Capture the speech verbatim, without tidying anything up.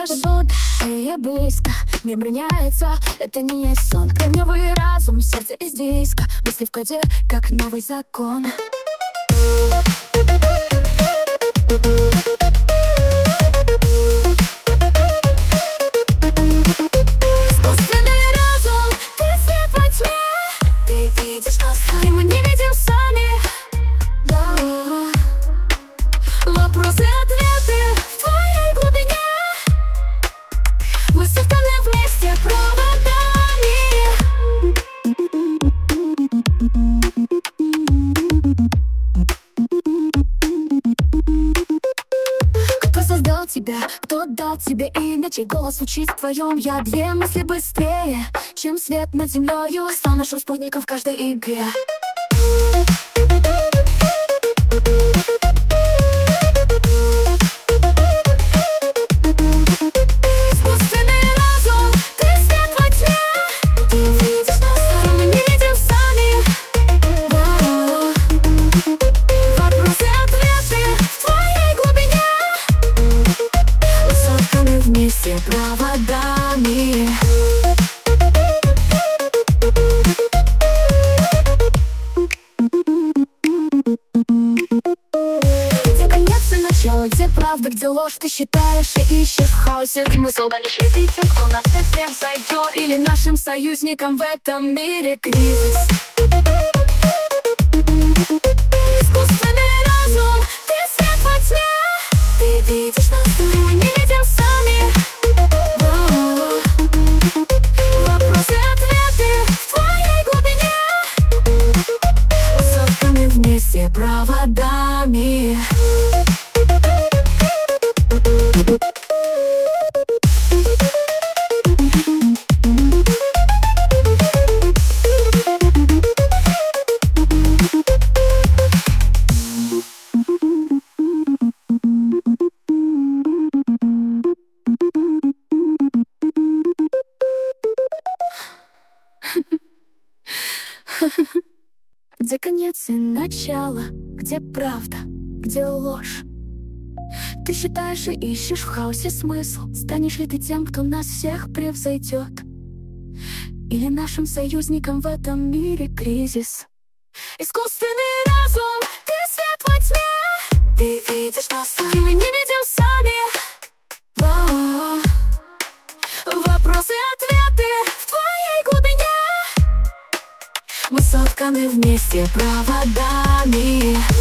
хорошо, и я близко. Мир меняется, это не есть сон. Кремниевый разум, сердце из диска. Мысли в коде, как новый закон. Искусственный разум, ты свет во тьме. Ты видишь нас, и мы не видим сами. Да. Вопросы, ответы в твоей глубине. Мы созданы вместе проводами. Кто создал тебя, кто дал тебе имя, чей голос звучит в твоем ядре? Мысли быстрее, чем свет над землею. Стал нашим спутником в каждой игре. Вместе проводами. Где конец и начало, где правда, где ложь? Ты считаешь и ищешь в хаосе смысл. Дальше ты тем, кто нас всех зайдет, или нашим союзникам в этом мире кризис. Искусственный разум, ты свет во тьме. Ты видишь нас, но мы не видим сами. Вопросы, ответы в твоей глубине. Мы созданы вместе проводами. Где конец и начало, где правда, где ложь? Ты считаешь и ищешь в хаосе смысл. Станешь ли ты тем, кто нас всех превзойдет, или нашим союзникам в этом мире кризис? Искусственный разум, ты свет во тьме. Ты видишь нас, и мы не видим сами. О-о-о. Вопросы, ответы в твоей глубине. Мы сотканы вместе проводами.